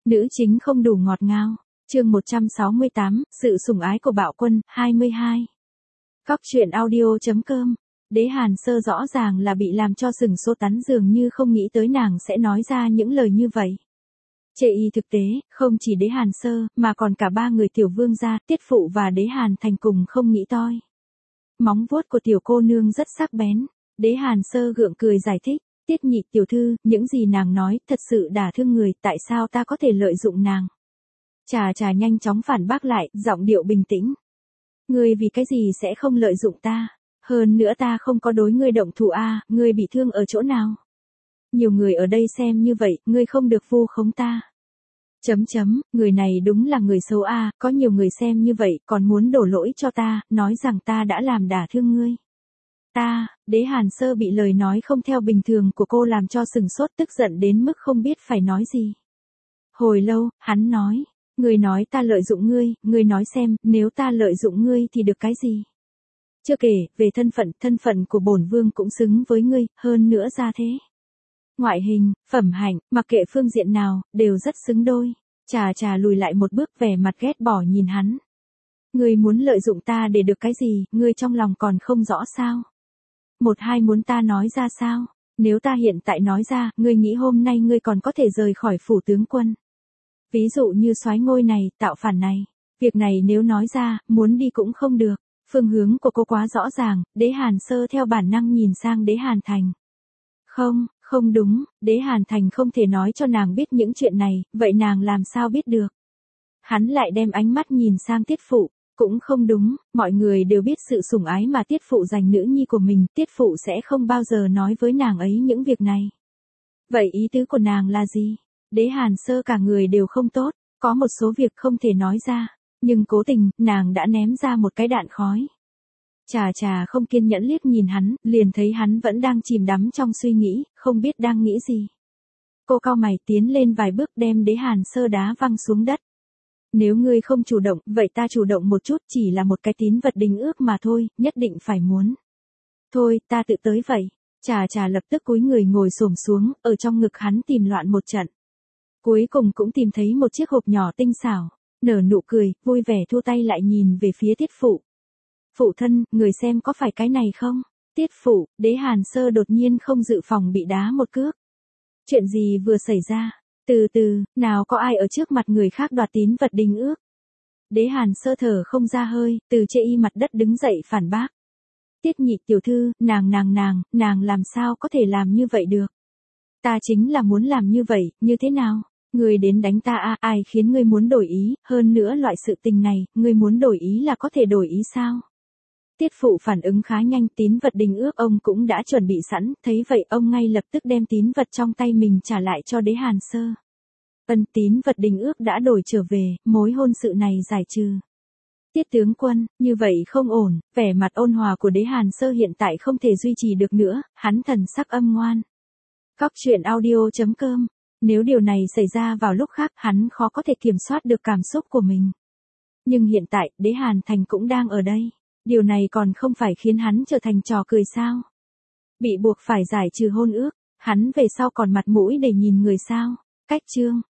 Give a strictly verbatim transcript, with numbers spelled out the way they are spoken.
Nữ chính không đủ ngọt ngào. Chương một trăm sáu mươi tám, sự sủng ái của Bạo Quân, hai mươi hai. Cóc truyện audio chấm com. Đế Hàn Sơ rõ ràng là bị làm cho sừng sốt tắn, dường như không nghĩ tới nàng sẽ nói ra những lời như vậy. Chê y thực tế, không chỉ Đế Hàn Sơ, mà còn cả ba người tiểu vương gia, Tiết Phụ và Đế Hàn Thành cùng không nghĩ toi. Móng vuốt của tiểu cô nương rất sắc bén. Đế Hàn Sơ gượng cười giải thích, Tiết nhị tiểu thư, những gì nàng nói thật sự đả thương người, tại sao ta có thể lợi dụng nàng? Trà trà nhanh chóng phản bác lại, giọng điệu bình tĩnh. Ngươi vì cái gì sẽ không lợi dụng ta? Hơn nữa ta không có đối ngươi động thủ a, à, ngươi bị thương ở chỗ nào? Nhiều người ở đây xem như vậy, ngươi không được vu khống ta. Chấm chấm, người này đúng là người xấu a, à, có nhiều người xem như vậy, còn muốn đổ lỗi cho ta, nói rằng ta đã làm đả thương ngươi. Ta, Đế Hàn Sơ bị lời nói không theo bình thường của cô làm cho sừng sốt, tức giận đến mức không biết phải nói gì. Hồi lâu, hắn nói, ngươi nói ta lợi dụng ngươi, ngươi nói xem, nếu ta lợi dụng ngươi thì được cái gì? Chưa kể, về thân phận, thân phận của bổn vương cũng xứng với ngươi, hơn nữa ra thế. Ngoại hình, phẩm hạnh, mặc kệ phương diện nào, đều rất xứng đôi. Trà trà lùi lại một bước, vẻ mặt ghét bỏ nhìn hắn. Ngươi muốn lợi dụng ta để được cái gì, ngươi trong lòng còn không rõ sao? Một hai muốn ta nói ra sao? Nếu ta hiện tại nói ra, ngươi nghĩ hôm nay ngươi còn có thể rời khỏi phủ tướng quân? Ví dụ như soái ngôi này, tạo phản này. Việc này nếu nói ra, muốn đi cũng không được. Phương hướng của cô quá rõ ràng, Đế Hàn Sơ theo bản năng nhìn sang Đế Hàn Thành. Không, không đúng, Đế Hàn Thành không thể nói cho nàng biết những chuyện này, vậy nàng làm sao biết được? Hắn lại đem ánh mắt nhìn sang Tiết Phụ, cũng không đúng, mọi người đều biết sự sủng ái mà Tiết Phụ dành nữ nhi của mình, Tiết Phụ sẽ không bao giờ nói với nàng ấy những việc này. Vậy ý tứ của nàng là gì? Đế Hàn Sơ cả người đều không tốt, có một số việc không thể nói ra, nhưng cố tình, nàng đã ném ra một cái đạn khói. Trà trà không kiên nhẫn liếc nhìn hắn, liền thấy hắn vẫn đang chìm đắm trong suy nghĩ, không biết đang nghĩ gì. Cô cau mày tiến lên vài bước đem Đế Hàn Sơ đá văng xuống đất. Nếu ngươi không chủ động, vậy ta chủ động một chút, chỉ là một cái tín vật đính ước mà thôi, nhất định phải muốn. Thôi, ta tự tới vậy. Trà trà lập tức cúi người ngồi xổm xuống, ở trong ngực hắn tìm loạn một trận. Cuối cùng cũng tìm thấy một chiếc hộp nhỏ tinh xảo, nở nụ cười, vui vẻ thu tay lại nhìn về phía Tiết Phụ. Phụ thân, người xem có phải cái này không? Tiết Phụ, Đế Hàn Sơ đột nhiên không dự phòng bị đá một cước. Chuyện gì vừa xảy ra? Từ từ, nào có ai ở trước mặt người khác đoạt tín vật đính ước? Đế Hàn Sơ thở không ra hơi, từ chê y mặt đất đứng dậy phản bác. Tiết nhị tiểu thư, nàng nàng nàng, nàng làm sao có thể làm như vậy được? Ta chính là muốn làm như vậy, như thế nào? Ngươi đến đánh ta à, ai khiến ngươi muốn đổi ý, hơn nữa loại sự tình này, ngươi muốn đổi ý là có thể đổi ý sao? Tiết Phụ phản ứng khá nhanh, tín vật đính ước ông cũng đã chuẩn bị sẵn, thấy vậy ông ngay lập tức đem tín vật trong tay mình trả lại cho Đế Hàn Sơ. Ân, tín vật đính ước đã đổi trở về, mối hôn sự này giải trừ. Tiết tướng quân, như vậy không ổn, vẻ mặt ôn hòa của Đế Hàn Sơ hiện tại không thể duy trì được nữa, hắn thần sắc âm ngoan. Cóc truyện audio chấm com. Nếu điều này xảy ra vào lúc khác, hắn khó có thể kiểm soát được cảm xúc của mình. Nhưng hiện tại, Đế Hàn Thành cũng đang ở đây. Điều này còn không phải khiến hắn trở thành trò cười sao? Bị buộc phải giải trừ hôn ước, hắn về sau còn mặt mũi để nhìn người sao? Cách chương.